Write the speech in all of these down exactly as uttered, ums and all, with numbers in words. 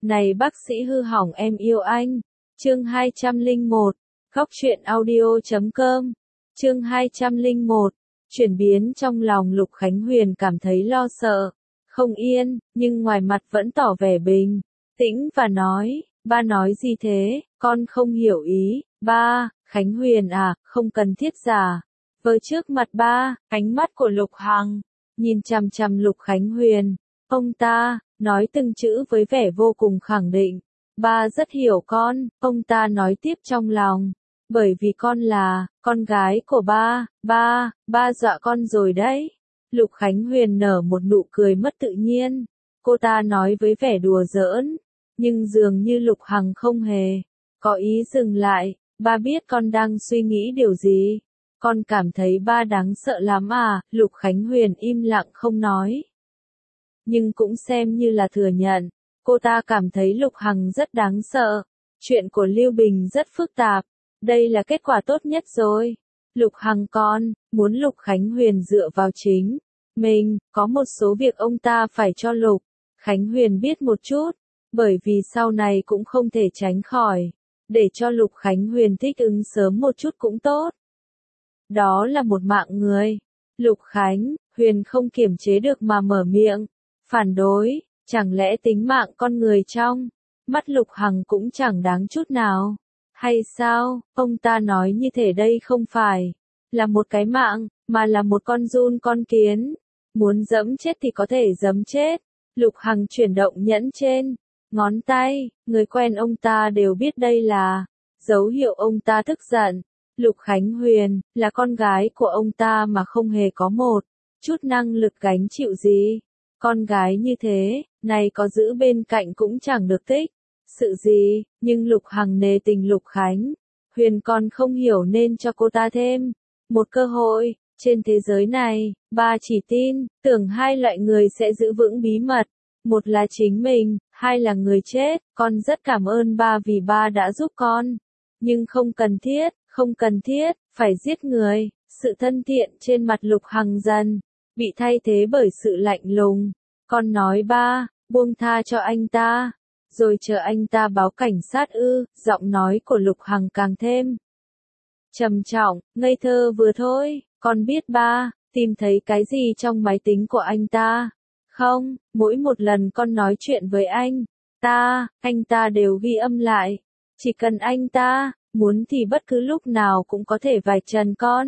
Này bác sĩ hư hỏng em yêu anh. Chương hai trăm lẻ một. Góc truyện audio chấm com. Chương hai trăm lẻ một. Chuyển biến trong lòng Lục Khánh Huyền cảm thấy lo sợ, không yên, nhưng ngoài mặt vẫn tỏ vẻ bình tĩnh và nói, ba nói gì thế, con không hiểu ý. Ba, Khánh Huyền à, không cần thiết giả vờ trước mặt ba. Ánh mắt của Lục Hằng nhìn chằm chằm Lục Khánh Huyền, ông ta nói từng chữ với vẻ vô cùng khẳng định. Ba rất hiểu con, ông ta nói tiếp trong lòng, bởi vì con là con gái của ba. Ba, ba dọa con rồi đấy. Lục Khánh Huyền nở một nụ cười mất tự nhiên. Cô ta nói với vẻ đùa giỡn, nhưng dường như Lục Hằng không hề có ý dừng lại. Ba biết con đang suy nghĩ điều gì. Con cảm thấy ba đáng sợ lắm à? Lục Khánh Huyền im lặng không nói, nhưng cũng xem như là thừa nhận. Cô ta cảm thấy Lục Hằng rất đáng sợ. Chuyện của Lưu Bình rất phức tạp. Đây là kết quả tốt nhất rồi. Lục Hằng con muốn Lục Khánh Huyền dựa vào chính mình. Có một số việc ông ta phải cho Lục Khánh Huyền biết một chút, bởi vì sau này cũng không thể tránh khỏi. Để cho Lục Khánh Huyền thích ứng sớm một chút cũng tốt. Đó là một mạng người. Lục Khánh Huyền không kiềm chế được mà mở miệng phản đối. Chẳng lẽ tính mạng con người trong mắt Lục Hằng cũng chẳng đáng chút nào? Hay sao? Ông ta nói như thể đây không phải là một cái mạng, mà là một con giun con kiến. Muốn giẫm chết thì có thể giẫm chết. Lục Hằng chuyển động nhẫn trên ngón tay, người quen ông ta đều biết đây là dấu hiệu ông ta tức giận. Lục Khánh Huyền là con gái của ông ta mà không hề có một chút năng lực gánh chịu gì. Con gái như thế, này có giữ bên cạnh cũng chẳng được thích sự gì, nhưng Lục Hằng nề tình Lục Khánh Huyền còn không hiểu nên cho cô ta thêm một cơ hội. Trên thế giới này, ba chỉ tin tưởng hai loại người sẽ giữ vững bí mật. Một là chính mình, hai là người chết. Con rất cảm ơn ba vì ba đã giúp con. Nhưng không cần thiết, không cần thiết, phải giết người. Sự thân thiện trên mặt Lục Hằng dần bị thay thế bởi sự lạnh lùng. Con nói ba, buông tha cho anh ta, rồi chờ anh ta báo cảnh sát ư? Giọng nói của Lục Hằng càng thêm trầm trọng, ngây thơ vừa thôi. Con biết ba tìm thấy cái gì trong máy tính của anh ta không? Mỗi một lần con nói chuyện với anh ta, anh ta đều ghi âm lại. Chỉ cần anh ta muốn thì bất cứ lúc nào cũng có thể vạch trần con.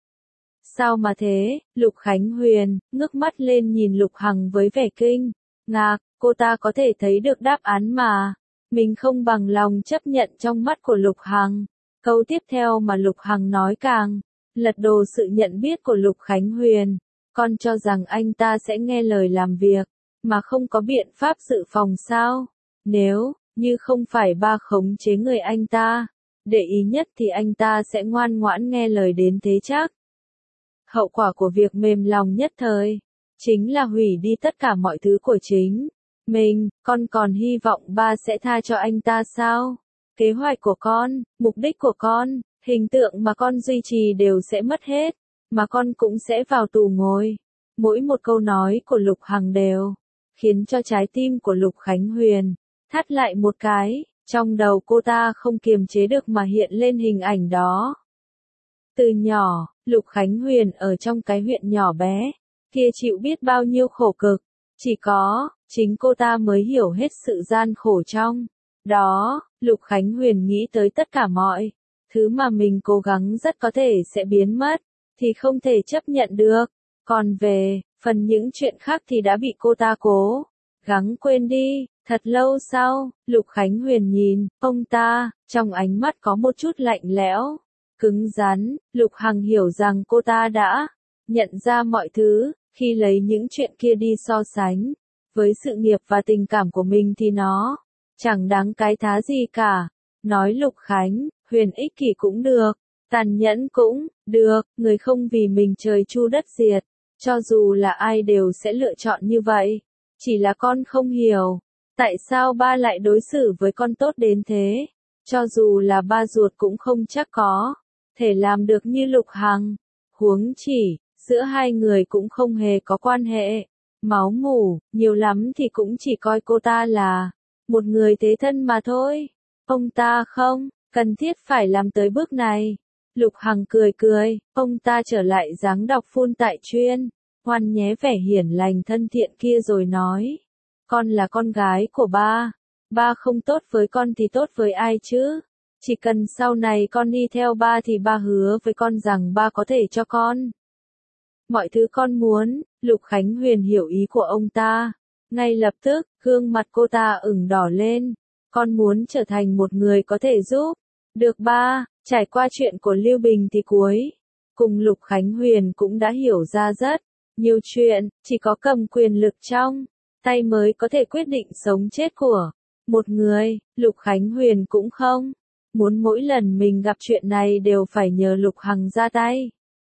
Sao mà thế? Lục Khánh Huyền ngước mắt lên nhìn Lục Hằng với vẻ kinh ngạc. Cô ta có thể thấy được đáp án mà mình không bằng lòng chấp nhận trong mắt của Lục Hằng. Câu tiếp theo mà Lục Hằng nói càng lật đổ sự nhận biết của Lục Khánh Huyền. Con cho rằng anh ta sẽ nghe lời làm việc mà không có biện pháp dự phòng sao? Nếu như không phải ba khống chế người anh ta để ý nhất thì anh ta sẽ ngoan ngoãn nghe lời đến thế chắc. Hậu quả của việc mềm lòng nhất thời chính là hủy đi tất cả mọi thứ của chính mình. Con còn hy vọng ba sẽ tha cho anh ta sao? Kế hoạch của con, mục đích của con, hình tượng mà con duy trì đều sẽ mất hết, mà con cũng sẽ vào tù ngồi. Mỗi một câu nói của Lục Hằng đều khiến cho trái tim của Lục Khánh Huyền thắt lại một cái. Trong đầu cô ta không kiềm chế được mà hiện lên hình ảnh đó. Từ nhỏ, Lục Khánh Huyền ở trong cái huyện nhỏ bé kia chịu biết bao nhiêu khổ cực. Chỉ có chính cô ta mới hiểu hết sự gian khổ trong đó. Lục Khánh Huyền nghĩ tới tất cả mọi thứ mà mình cố gắng rất có thể sẽ biến mất, thì không thể chấp nhận được. Còn về phần những chuyện khác thì đã bị cô ta cố gắng quên đi. Thật lâu sau, Lục Khánh Huyền nhìn ông ta, trong ánh mắt có một chút lạnh lẽo, cứng rắn. Lục Hằng hiểu rằng cô ta đã nhận ra mọi thứ. Khi lấy những chuyện kia đi so sánh với sự nghiệp và tình cảm của mình thì nó chẳng đáng cái thá gì cả. Nói Lục Khánh Huyền ích kỷ cũng được, tàn nhẫn cũng được, người không vì mình trời chu đất diệt. Cho dù là ai đều sẽ lựa chọn như vậy. Chỉ là con không hiểu, tại sao ba lại đối xử với con tốt đến thế. Cho dù là ba ruột cũng không chắc có thể làm được như Lục Hằng. Huống chỉ, giữa hai người cũng không hề có quan hệ máu mủ, nhiều lắm thì cũng chỉ coi cô ta là một người thế thân mà thôi. Ông ta không cần thiết phải làm tới bước này. Lục Hằng cười cười, ông ta trở lại dáng đọc phun tại chuyên, ngoan nhé vẻ hiền lành thân thiện kia rồi nói. Con là con gái của ba. Ba không tốt với con thì tốt với ai chứ? Chỉ cần sau này con đi theo ba thì ba hứa với con rằng ba có thể cho con mọi thứ con muốn. Lục Khánh Huyền hiểu ý của ông ta. Ngay lập tức, gương mặt cô ta ửng đỏ lên. Con muốn trở thành một người có thể giúp được ba. Trải qua chuyện của Lưu Bình thì cuối cùng Lục Khánh Huyền cũng đã hiểu ra rất nhiều chuyện. Chỉ có cầm quyền lực trong tay mới có thể quyết định sống chết của một người. Lục Khánh Huyền cũng không muốn mỗi lần mình gặp chuyện này đều phải nhờ Lục Hằng ra tay.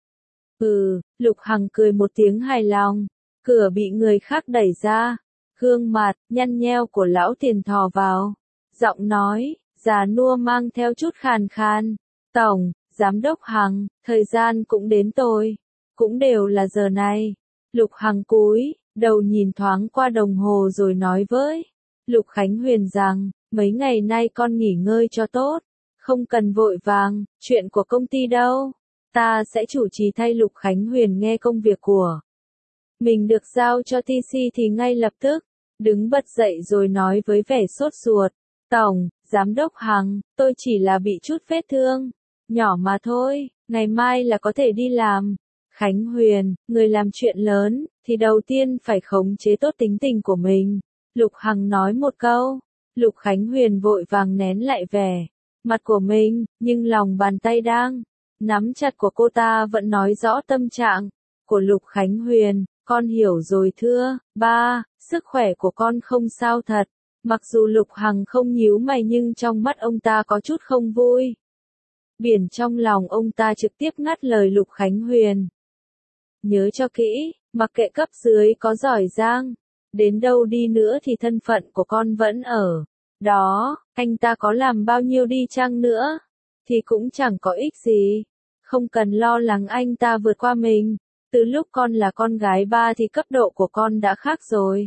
Ừ, Lục Hằng cười một tiếng hài lòng. Cửa bị người khác đẩy ra. Gương mặt nhăn nheo của lão Tiền thò vào. Giọng nói già nua mang theo chút khàn khàn. Tổng, giám đốc Hằng, thời gian cũng đến tôi. Cũng đều là giờ này. Lục Hằng cúi đầu nhìn thoáng qua đồng hồ rồi nói với Lục Khánh Huyền rằng, mấy ngày nay con nghỉ ngơi cho tốt. Không cần vội vàng, chuyện của công ty đâu. Ta sẽ chủ trì thay. Lục Khánh Huyền nghe công việc của mình được giao cho tê xê thì ngay lập tức đứng bật dậy rồi nói với vẻ sốt ruột. Tổng, giám đốc Hằng, tôi chỉ là bị chút vết thương nhỏ mà thôi, ngày mai là có thể đi làm. Khánh Huyền, người làm chuyện lớn thì đầu tiên phải khống chế tốt tính tình của mình. Lục Hằng nói một câu. Lục Khánh Huyền vội vàng nén lại vẻ mặt của mình, nhưng lòng bàn tay đang nắm chặt của cô ta vẫn nói rõ tâm trạng của Lục Khánh Huyền. Con hiểu rồi thưa ba, sức khỏe của con không sao thật. Mặc dù Lục Hằng không nhíu mày nhưng trong mắt ông ta có chút không vui. Biển trong lòng ông ta trực tiếp ngắt lời Lục Khánh Huyền. Nhớ cho kỹ, mặc kệ cấp dưới có giỏi giang đến đâu đi nữa thì thân phận của con vẫn ở đó. Anh ta có làm bao nhiêu đi chăng nữa thì cũng chẳng có ích gì. Không cần lo lắng anh ta vượt qua mình. Từ lúc con là con gái ba thì cấp độ của con đã khác rồi.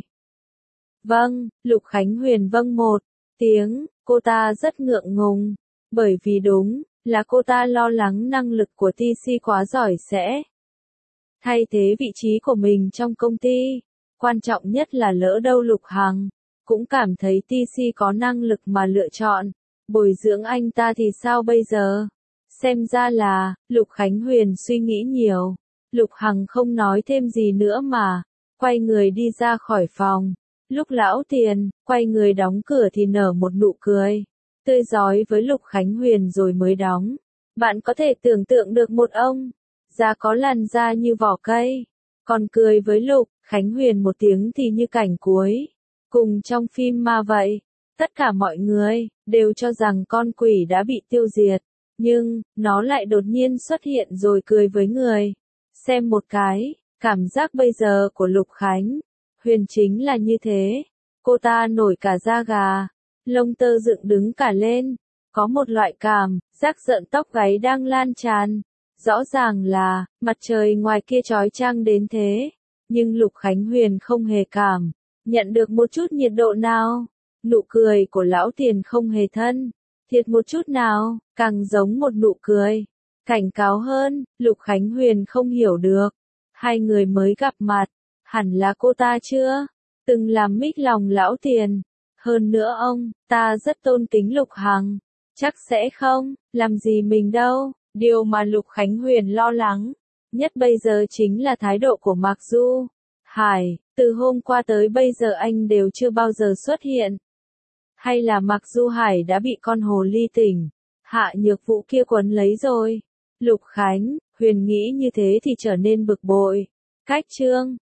Vâng, Lục Khánh Huyền vâng một tiếng. Cô ta rất ngượng ngùng. Bởi vì đúng là cô ta lo lắng năng lực của tê xê quá giỏi sẽ thay thế vị trí của mình trong công ty. Quan trọng nhất là lỡ đâu Lục Hằng cũng cảm thấy tê xê có năng lực mà lựa chọn bồi dưỡng anh ta thì sao bây giờ? Xem ra là Lục Khánh Huyền suy nghĩ nhiều. Lục Hằng không nói thêm gì nữa mà quay người đi ra khỏi phòng. Lúc lão Tiền quay người đóng cửa thì nở một nụ cười tươi rói với Lục Khánh Huyền rồi mới đóng. Bạn có thể tưởng tượng được một ông già có làn da như vỏ cây còn cười với Lục Khánh Huyền một tiếng thì như cảnh cuối cùng trong phim ma vậy. Tất cả mọi người đều cho rằng con quỷ đã bị tiêu diệt, nhưng nó lại đột nhiên xuất hiện rồi cười với người xem một cái. Cảm giác bây giờ của Lục Khánh Huyền chính là như thế. Cô ta nổi cả da gà, lông tơ dựng đứng cả lên, có một loại cảm giác rợn tóc gáy đang lan tràn. Rõ ràng là mặt trời ngoài kia chói chang đến thế, nhưng Lục Khánh Huyền không hề cảm nhận được một chút nhiệt độ nào. Nụ cười của lão Tiền không hề thân thiệt một chút nào, càng giống một nụ cười cảnh cáo hơn. Lục Khánh Huyền không hiểu được, hai người mới gặp mặt, hẳn là cô ta chưa từng làm mích lòng lão Tiền. Hơn nữa ông ta rất tôn kính Lục Hằng, chắc sẽ không làm gì mình đâu. Điều mà Lục Khánh Huyền lo lắng nhất bây giờ chính là thái độ của Mạc Du Hải. Từ hôm qua tới bây giờ anh đều chưa bao giờ xuất hiện. Hay là Mạc Du Hải đã bị con hồ ly tỉnh Hạ Nhược Vũ kia quấn lấy rồi? Lục Khánh Huyền nghĩ như thế thì trở nên bực bội. Cách chương